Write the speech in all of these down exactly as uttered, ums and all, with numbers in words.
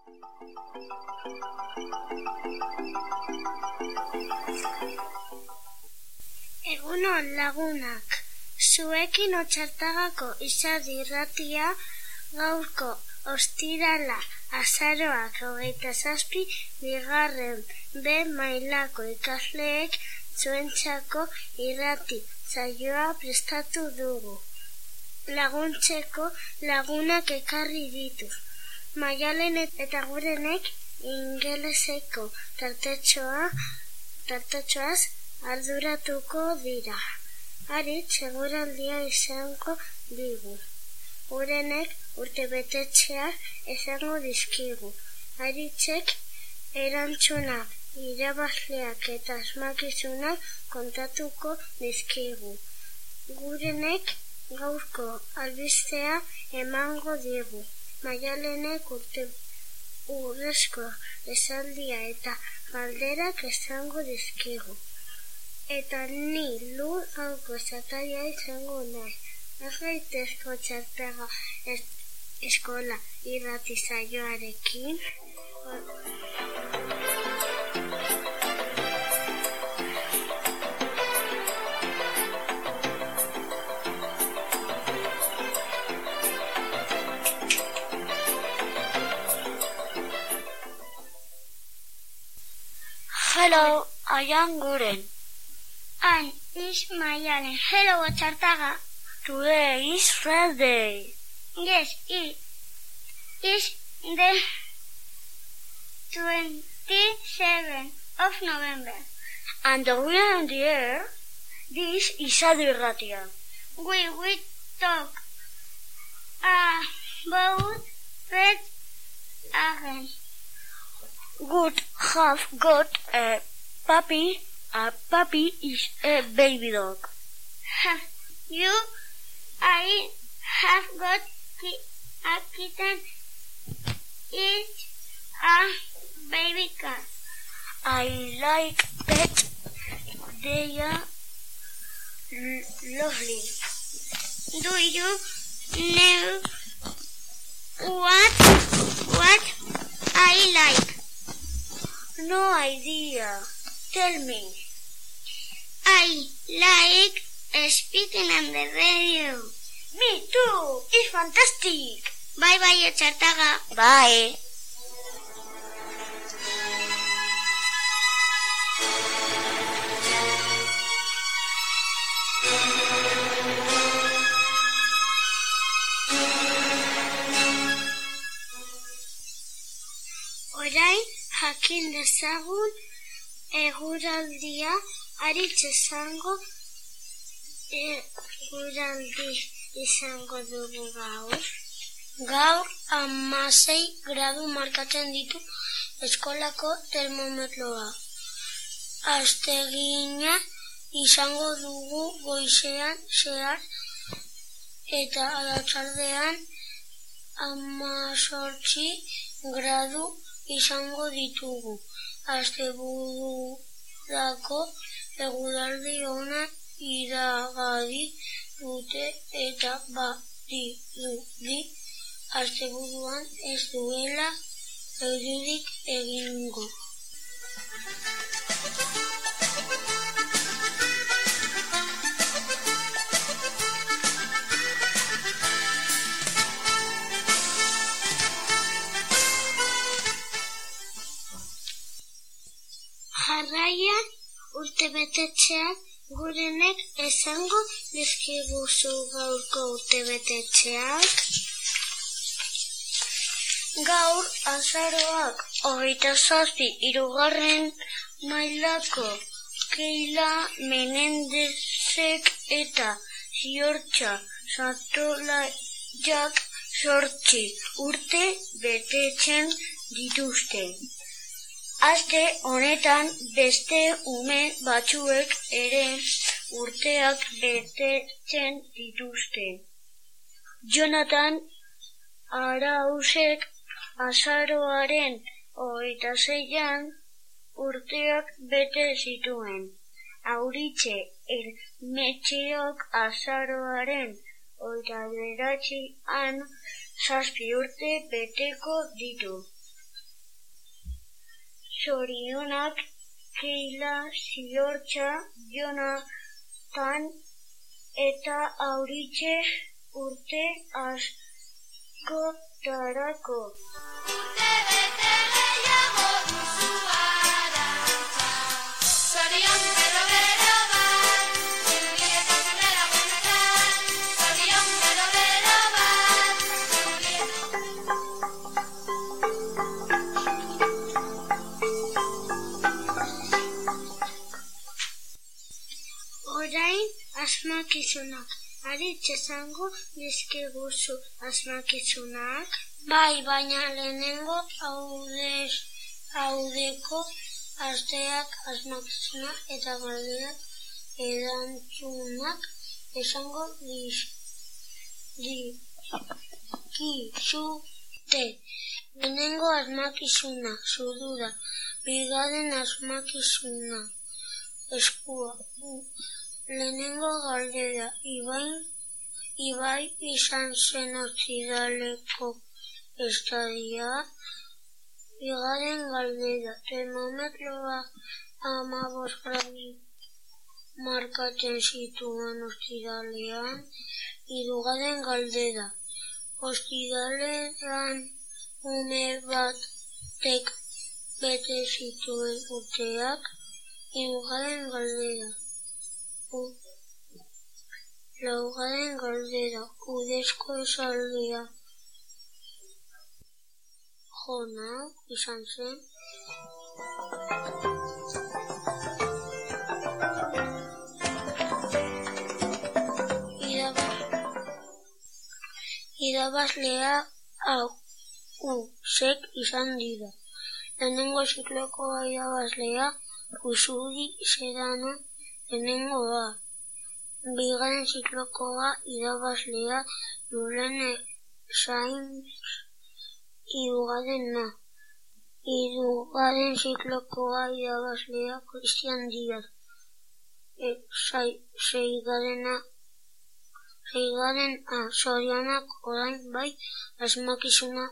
Egunon lagunak, zuekin Otxartagako izadi irratia gaurko ostirala azaroak hogeita zazpi bigarren B mailako ikasleek zuentzako irrati saioa prestatu dugu. Laguntzeko lagunak ekarri ditu. Maialen eta Gurenek ingeleseko tartetxoa, tartetxoaz arduratuko dira. Aritz eguraldia izango digu. Gurenek urtebetetxeak izango dizkigu. Aritzek erantzunak, irabazleak eta asmakizunak kontatuko dizkigu. Gurenek gaurko albistea emango digu. Maialenek urte urrezko esaldia eta galderak izango dizkigu. Eta ni lur gaurko esataria izango nahi. Ez gaitezko Otxartaga eskola irrati saioarekin. Hello, I am Guren. And is Maialen. Hello, Otxartaga. Today is Friday. Yes, it is the twenty-seventh of November. And we are in the air. This is Izadi Irratia. We will talk about pet again. Good have got a puppy. A puppy is a baby dog. Have you? I have got ki- a kitten. It's a baby cat. I like pets. They are l- lovely. Do you know what what I like? No idea. Tell me. I like speaking on the radio. Me too. It's fantastic. Bye bye, Otxartaga. Bye. Orain jakin dezagun eguraldia. Aritz izango eguraldi izango dugu gaur. Gaur hamasei gradu markatzen ditu eskolako termometroa. Astegina izango dugu goizean zehar eta arratsaldean hamazortzi gradu izango ditugu. Astebururako eguraldi ona iragadi dute eta badirudi asteburuan ez duela euririk egingo. Jarraian urtebetetxeak Gurenek esango dizkiguzu gaurko urtebetetxeak. Gaur azaroak hogeita zazpi hirugarren mailako Keila Menendezek eta Ziortxa Santolaiak zortzi urte betetzen dituzte. Aste honetan beste ume batzuek ere urteak betetzen dituzte. Jonathan Arauzek azaroaren hogeita seian urteak bete zituen. Auritxe Elmetxeok azaroaren hogeita bederatzian zazpi urte beteko ditu. Zorionak, Keila, Zilortza, Jonatan eta Auritxe urte askotarako. Urte bete gehiago duzu Arantxa, zorion bero bero bat, zurrieta zenera benetan, zorion bero bero bat, Orain asmakizunak. Aritz esango dizkiguzu asmakizunak? Bai, baina lehenengo haudez, haudeko asteak asmakizuna eta galdeak erantzunak esango diz, dizkizute. Lehenengo asmakizuna, zurura, bigarren asmakizuna, eskua. Lehenengo galdera, Ibai, Ibai izan zen ostiraleko estadia. Bigarren galdera, termometroa hamabost gradu markatzen zituen ostiralean. Hirugarren galdera, ostiralean ume batek bete zituen urteak. Hirugarren galdera, laugarren galdera, udezko esaldia jona izan zen. Irabazlea hau uzek izan dira. Lehenengo ziklokoa irabazlea Usuri Serrano lehenengoa. Bigarren ziklokoa irabazlea Lurene Sainz hirugarrena. Hirugarren ziklokoa irabazlea Cristian Diaz. Seigarrena Seigarren Zorionak orain bai asmakizuna.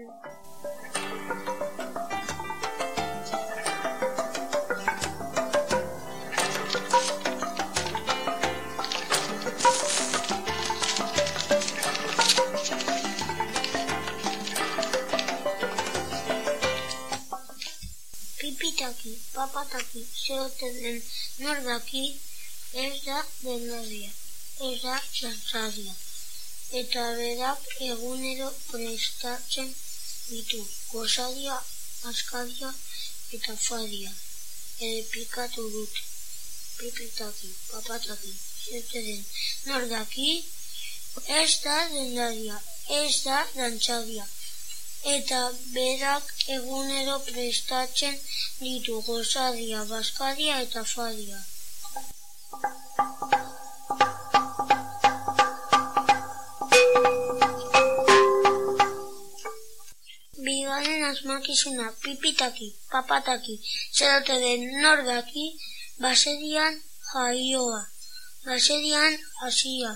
Pipitaki, papataki, zeote den nordaki, ez da dendaria, ez da dantzaria. Eta berak egunero prestatzen ditu, gozaria, askaria eta faria. Errepikatu dut, pipitaki, papataki, zeote den nordaki, ez da dendaria, ez da dantzaria. Eta berak egunero prestatzen ditu gozaria, baskaria eta faria. Bigarren asmakizuna, pipitaki, papataki, zerote den nordaki, baserian jaioa, baserian hasia,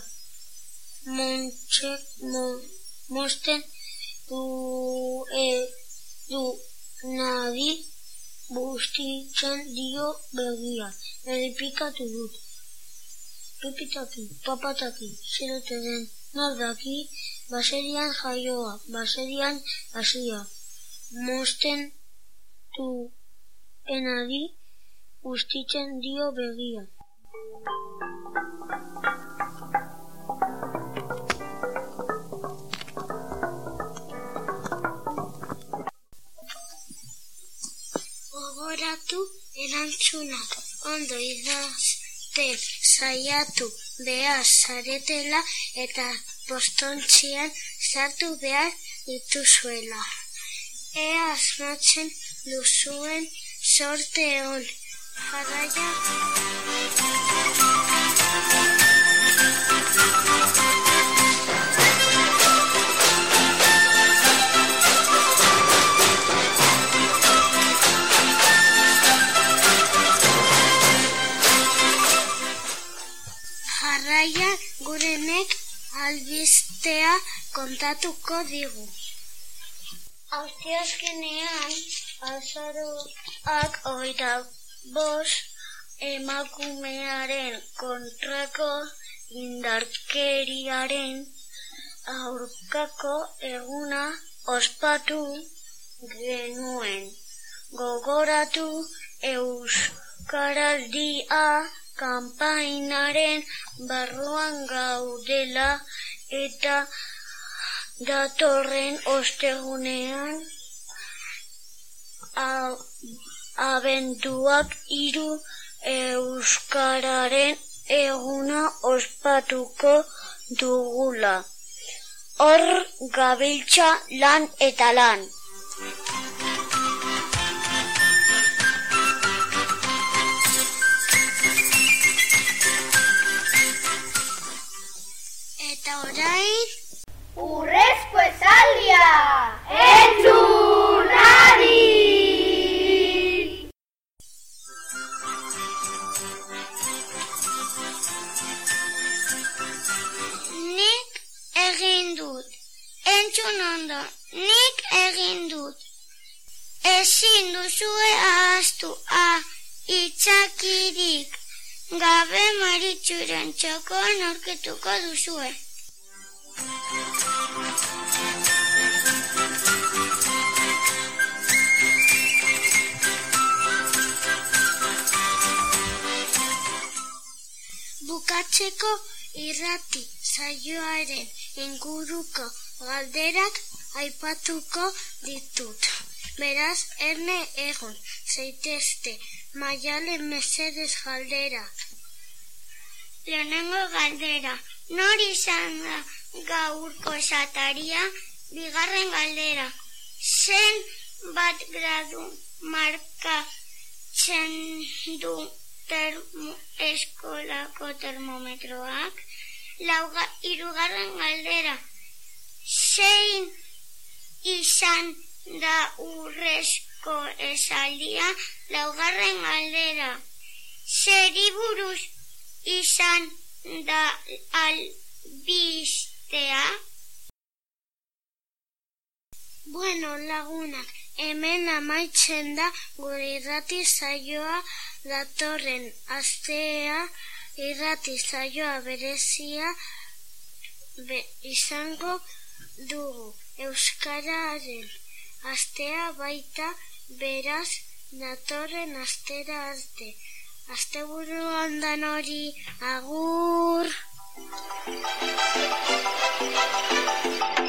mosten Du, e, du, nadi, bustitzen dio begia. Errepikatu dut. Pipitaki, papataki, zerote den nordaki, baserian jaioa, baserian hasia. Mosten du, enadi, bustitzen dio begia. Gogoratu erantzunak ondo idazten saiatu behar zaretela eta postontzian sartu behar dituzuela. Ea asmatzen duzuen sorte on. Jarraia. Jarraian gurenek albistea kontatuko digu. Asteazkenean Azaroak hogeita bost emakumearen kontrako indarkeriaren aurkako eguna ospatu genuen. Gogoratu Euskaraldia kanpainaren barruan gaudela eta datorren ostegunean abenduak hiru Euskararen eguna ospatuko dugula. Hor gabiltza lan eta lan. Eta orain Urrezko esaldia! Entzunari! nik egin dut. Entzun ondo, nik egin dut. Ezin duzue ahaztu a itzakirik gabe Maritxuren txokoan aurkituko duzue. Bukatzeko irrati saioaren inguruko galderak aipatuko ditut. Beraz, erne egon zaitezte Maialen mesedez galderak. Lehenengo galdera, nor izan da gaurko esataria? Bigarren galdera, zen bat gradu markatzen du termo, eskolako termometroak? Lauga, hirugarren galdera, zein izan da urrezko esaldia? Laugarren galdera, zeri buruz izan da albistea? Bueno, lagunak, hemen amaitzen da gure irrati saioa. Datorren astea irrati saioa berezia be, izango dugu. Euskararen astea baita, beraz datorren astera arte. Asteburu ondan hori, agur!